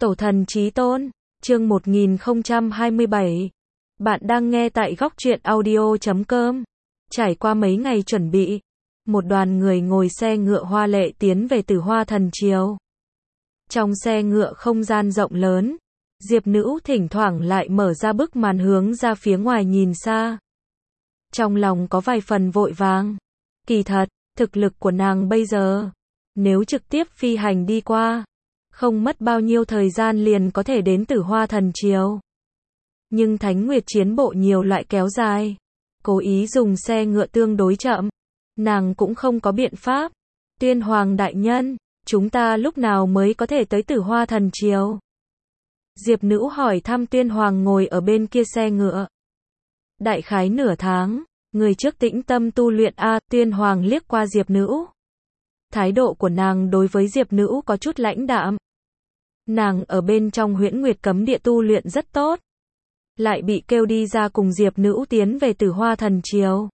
Tổ thần chí tôn, chương 1027. Bạn đang nghe tại góc truyện audio.com. Trải qua mấy ngày chuẩn bị, một đoàn người ngồi xe ngựa hoa lệ tiến về Tử Hoa Thần Triều. Trong xe ngựa không gian rộng lớn, Diệp Nữ thỉnh thoảng lại mở ra bức màn hướng ra phía ngoài nhìn xa. Trong lòng có vài phần vội vàng. Kỳ thật, thực lực của nàng bây giờ, nếu trực tiếp phi hành đi qua, không mất bao nhiêu thời gian liền có thể đến Tử Hoa Thần Triều. Nhưng Thánh Nguyệt chiến bộ nhiều loại kéo dài, cố ý dùng xe ngựa tương đối chậm, nàng cũng không có biện pháp. Tiên Hoàng đại nhân, chúng ta lúc nào mới có thể tới Tử Hoa Thần Triều? Diệp Nữ hỏi thăm Tiên Hoàng ngồi ở bên kia xe ngựa. Đại khái nửa tháng, người trước tĩnh tâm tu luyện a. Tiên Hoàng liếc qua Diệp Nữ. Thái độ của nàng đối với Diệp Nữ có chút lãnh đạm. Nàng ở bên trong Huyễn Nguyệt cấm địa tu luyện rất tốt, lại bị kêu đi ra cùng Diệp Nữ tiến về Tử Hoa Thần Triều.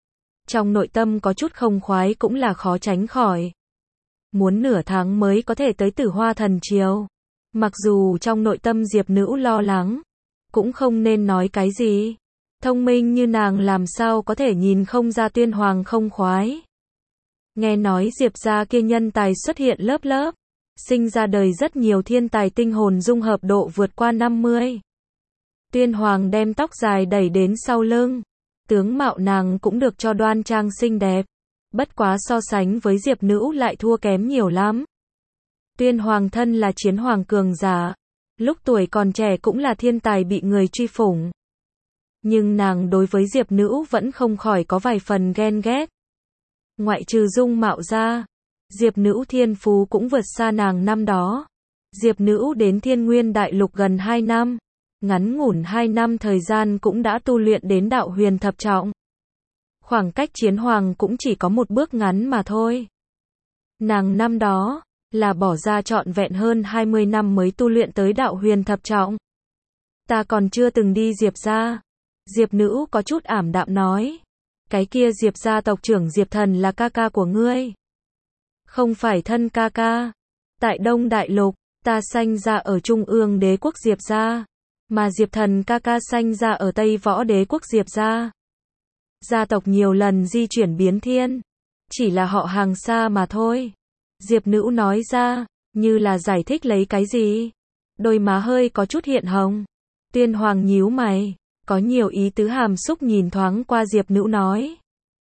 Trong nội tâm có chút không khoái cũng là khó tránh khỏi. Muốn nửa tháng mới có thể tới Tử Hoa Thần Triều. Mặc dù trong nội tâm Diệp Nữ lo lắng, cũng không nên nói cái gì. Thông minh như nàng làm sao có thể nhìn không ra Tiên Hoàng không khoái. Nghe nói Diệp gia kia nhân tài xuất hiện lớp lớp, sinh ra đời rất nhiều thiên tài tinh hồn dung hợp độ vượt qua 50. Tiên Hoàng đem tóc dài đẩy đến sau lưng, tướng mạo nàng cũng được cho đoan trang xinh đẹp, bất quá so sánh với Diệp Nữ lại thua kém nhiều lắm. Tiên Hoàng thân là chiến hoàng cường giả, lúc tuổi còn trẻ cũng là thiên tài bị người truy phủng. Nhưng nàng đối với Diệp Nữ vẫn không khỏi có vài phần ghen ghét. Ngoại trừ dung mạo ra, Diệp Nữ thiên phú cũng vượt xa nàng năm đó. Diệp Nữ đến Thiên Nguyên Đại Lục gần 2 năm, ngắn ngủn 2 năm thời gian cũng đã tu luyện đến đạo huyền thập trọng. Khoảng cách chiến hoàng cũng chỉ có một bước ngắn mà thôi. Nàng năm đó, là bỏ ra trọn vẹn hơn 20 năm mới tu luyện tới đạo huyền thập trọng. Ta còn chưa từng đi Diệp gia. Diệp Nữ có chút ảm đạm nói. Cái kia Diệp gia tộc trưởng Diệp Thần là ca ca của ngươi. Không phải thân ca ca. Tại Đông Đại Lục, ta sanh ra ở Trung ương đế quốc Diệp gia, mà Diệp Thần ca ca sanh ra ở Tây Võ đế quốc Diệp gia. Gia tộc nhiều lần di chuyển biến thiên, chỉ là họ hàng xa mà thôi. Diệp Nữ nói ra, như là giải thích lấy cái gì. Đôi má hơi có chút hiện hồng. Tiên Hoàng nhíu mày, có nhiều ý tứ hàm xúc nhìn thoáng qua Diệp Nữ nói.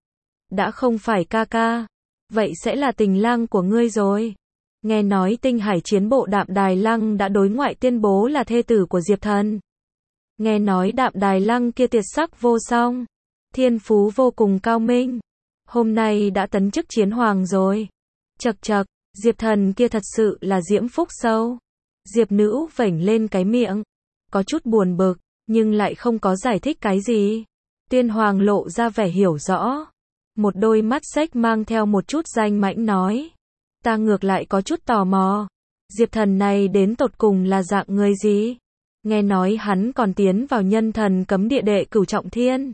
Đã không phải ca ca, vậy sẽ là tình lang của ngươi rồi. Nghe nói Tinh Hải chiến bộ Đạm Đài Lăng đã đối ngoại tuyên bố là thê tử của Diệp Thần. Nghe nói Đạm Đài Lăng kia tuyệt sắc vô song, thiên phú vô cùng cao minh, hôm nay đã tấn chức chiến hoàng rồi. Chậc chậc, Diệp Thần kia thật sự là diễm phúc sâu. Diệp Nữ vểnh lên cái miệng, có chút buồn bực, nhưng lại không có giải thích cái gì. Tiên Hoàng lộ ra vẻ hiểu rõ, một đôi mắt xếch mang theo một chút danh mãnh nói. Ta ngược lại có chút tò mò, Diệp Thần này đến tột cùng là dạng người gì? Nghe nói hắn còn tiến vào nhân thần cấm địa đệ cửu trọng thiên.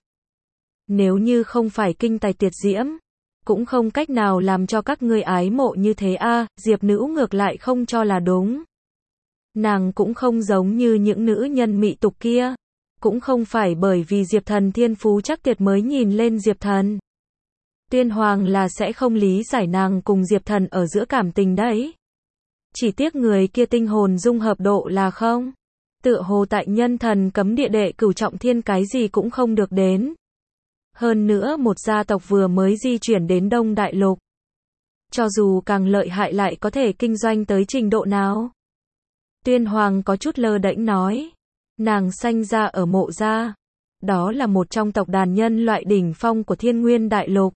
Nếu như không phải kinh tài tuyệt diễm, cũng không cách nào làm cho các ngươi ái mộ như thế a. Diệp Nữ ngược lại không cho là đúng. Nàng cũng không giống như những nữ nhân mị tục kia, cũng không phải bởi vì Diệp Thần thiên phú chắc tuyệt mới nhìn lên Diệp Thần. Tiên Hoàng là sẽ không lý giải nàng cùng Diệp Thần ở giữa cảm tình đấy. Chỉ tiếc người kia tinh hồn dung hợp độ là không. Tựa hồ tại nhân thần cấm địa đệ cửu trọng thiên cái gì cũng không được đến. Hơn nữa một gia tộc vừa mới di chuyển đến Đông Đại Lục. Cho dù càng lợi hại lại có thể kinh doanh tới trình độ nào. Tiên Hoàng có chút lơ đễnh nói. Nàng sanh ra ở Mộ gia. Đó là một trong tộc đàn nhân loại đỉnh phong của Thiên Nguyên Đại Lục.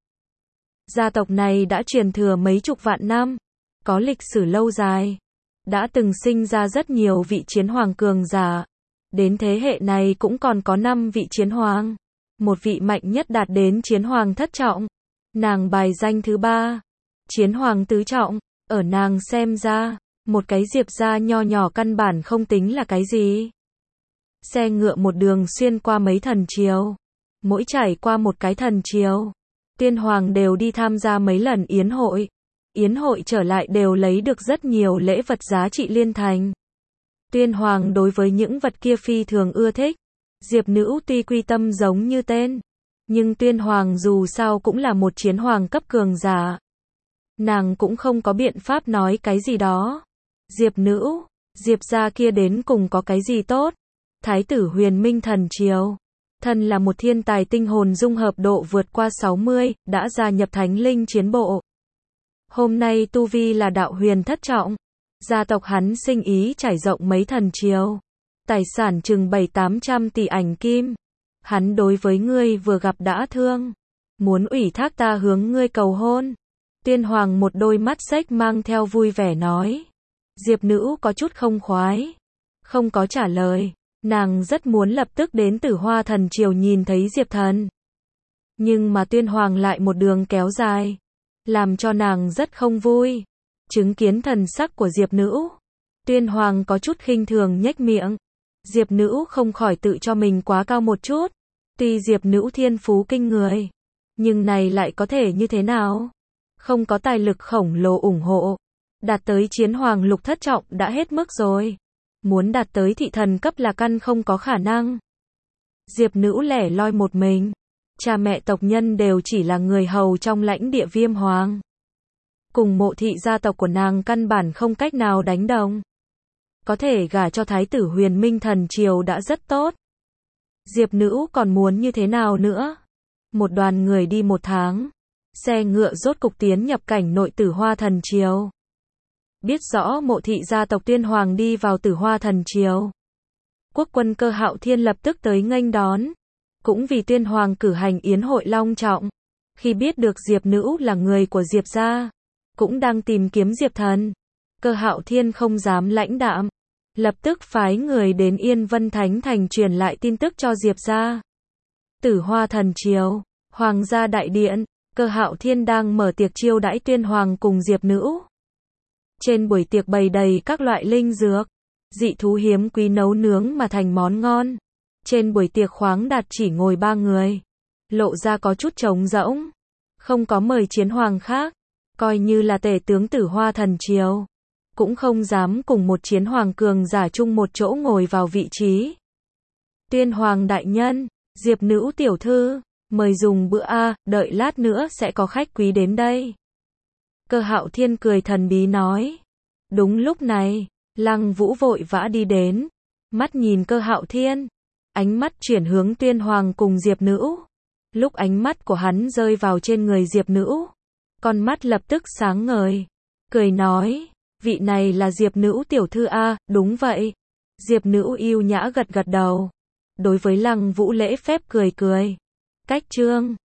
Gia tộc này đã truyền thừa mấy chục vạn năm, có lịch sử lâu dài, đã từng sinh ra rất nhiều vị chiến hoàng cường giả. Đến thế hệ này cũng còn có 5 vị chiến hoàng, một vị mạnh nhất đạt đến chiến hoàng thất trọng, nàng bài danh thứ 3, chiến hoàng tứ trọng. Ở nàng xem ra, một cái Diệp gia nho nhỏ căn bản không tính là cái gì. Xe ngựa một đường xuyên qua mấy thần triều, mỗi trải qua một cái thần triều, Tiên Hoàng đều đi tham gia mấy lần yến hội. Yến hội trở lại đều lấy được rất nhiều lễ vật giá trị liên thành. Tuyên Hoàng đối với những vật kia phi thường ưa thích. Diệp Nữ tuy quy tâm giống như tên, nhưng Tuyên Hoàng dù sao cũng là một chiến hoàng cấp cường giả. Nàng cũng không có biện pháp nói cái gì đó. Diệp Nữ, Diệp gia kia đến cùng có cái gì tốt? Thái tử Huyền Minh thần triều, thân là một thiên tài tinh hồn dung hợp độ vượt qua 60, đã gia nhập Thánh Linh chiến bộ. Hôm nay tu vi là đạo huyền thất trọng. Gia tộc hắn sinh ý trải rộng mấy thần triều, tài sản chừng 700-800 tỷ ảnh kim. Hắn đối với ngươi vừa gặp đã thương, muốn ủy thác ta hướng ngươi cầu hôn. Tuyên Hoàng một đôi mắt xếch mang theo vui vẻ nói. Diệp Nữ có chút không khoái, không có trả lời. Nàng rất muốn lập tức đến Tử Hoa thần triều nhìn thấy Diệp Thần. Nhưng mà Tuyên Hoàng lại một đường kéo dài, làm cho nàng rất không vui. Chứng kiến thần sắc của Diệp Nữ, Tuyên Hoàng có chút khinh thường nhếch miệng. Diệp Nữ không khỏi tự cho mình quá cao một chút. Tuy Diệp Nữ thiên phú kinh người, nhưng này lại có thể như thế nào? Không có tài lực khổng lồ ủng hộ, đạt tới chiến hoàng lục thất trọng đã hết mức rồi. Muốn đạt tới thị thần cấp là căn không có khả năng. Diệp Nữ lẻ loi một mình, cha mẹ tộc nhân đều chỉ là người hầu trong lãnh địa Viêm Hoàng. Cùng Mộ thị gia tộc của nàng căn bản không cách nào đánh đồng. Có thể gả cho Thái tử Huyền Minh thần triều đã rất tốt. Diệp Nữ còn muốn như thế nào nữa? Một đoàn người đi một tháng, xe ngựa rốt cục tiến nhập cảnh nội Tử Hoa thần triều. Biết rõ Mộ thị gia tộc Tuyên Hoàng đi vào Tử Hoa thần triều, quốc quân Cơ Hạo Thiên lập tức tới nghênh đón. Cũng vì Tuyên Hoàng cử hành yến hội long trọng. Khi biết được Diệp Nữ là người của Diệp gia, cũng đang tìm kiếm Diệp Thần, Cơ Hạo Thiên không dám lãnh đạm, lập tức phái người đến Yên Vân Thánh Thành truyền lại tin tức cho Diệp gia. Tử Hoa thần triều, Hoàng gia đại điện, Cơ Hạo Thiên đang mở tiệc chiêu đãi Tuyên Hoàng cùng Diệp Nữ. Trên buổi tiệc bày đầy các loại linh dược, dị thú hiếm quý nấu nướng mà thành món ngon. Trên buổi tiệc khoáng đạt chỉ ngồi 3 người, lộ ra có chút trống rỗng, không có mời chiến hoàng khác, coi như là tể tướng Tử Hoa thần triều, cũng không dám cùng một chiến hoàng cường giả chung một chỗ ngồi vào vị trí. Tuyên Hoàng đại nhân, Diệp Nữ tiểu thư, mời dùng bữa a, đợi lát nữa sẽ có khách quý đến đây. Cơ Hạo Thiên cười thần bí nói. Đúng lúc này, Lăng Vũ vội vã đi đến, mắt nhìn Cơ Hạo Thiên, ánh mắt chuyển hướng Tuyên Hoàng cùng Diệp Nữ. Lúc ánh mắt của hắn rơi vào trên người Diệp Nữ, con mắt lập tức sáng ngời, cười nói, vị này là Diệp Nữ tiểu thư a, đúng vậy. Diệp Nữ yêu nhã gật gật đầu, đối với Lăng Vũ lễ phép cười cười. Cách chương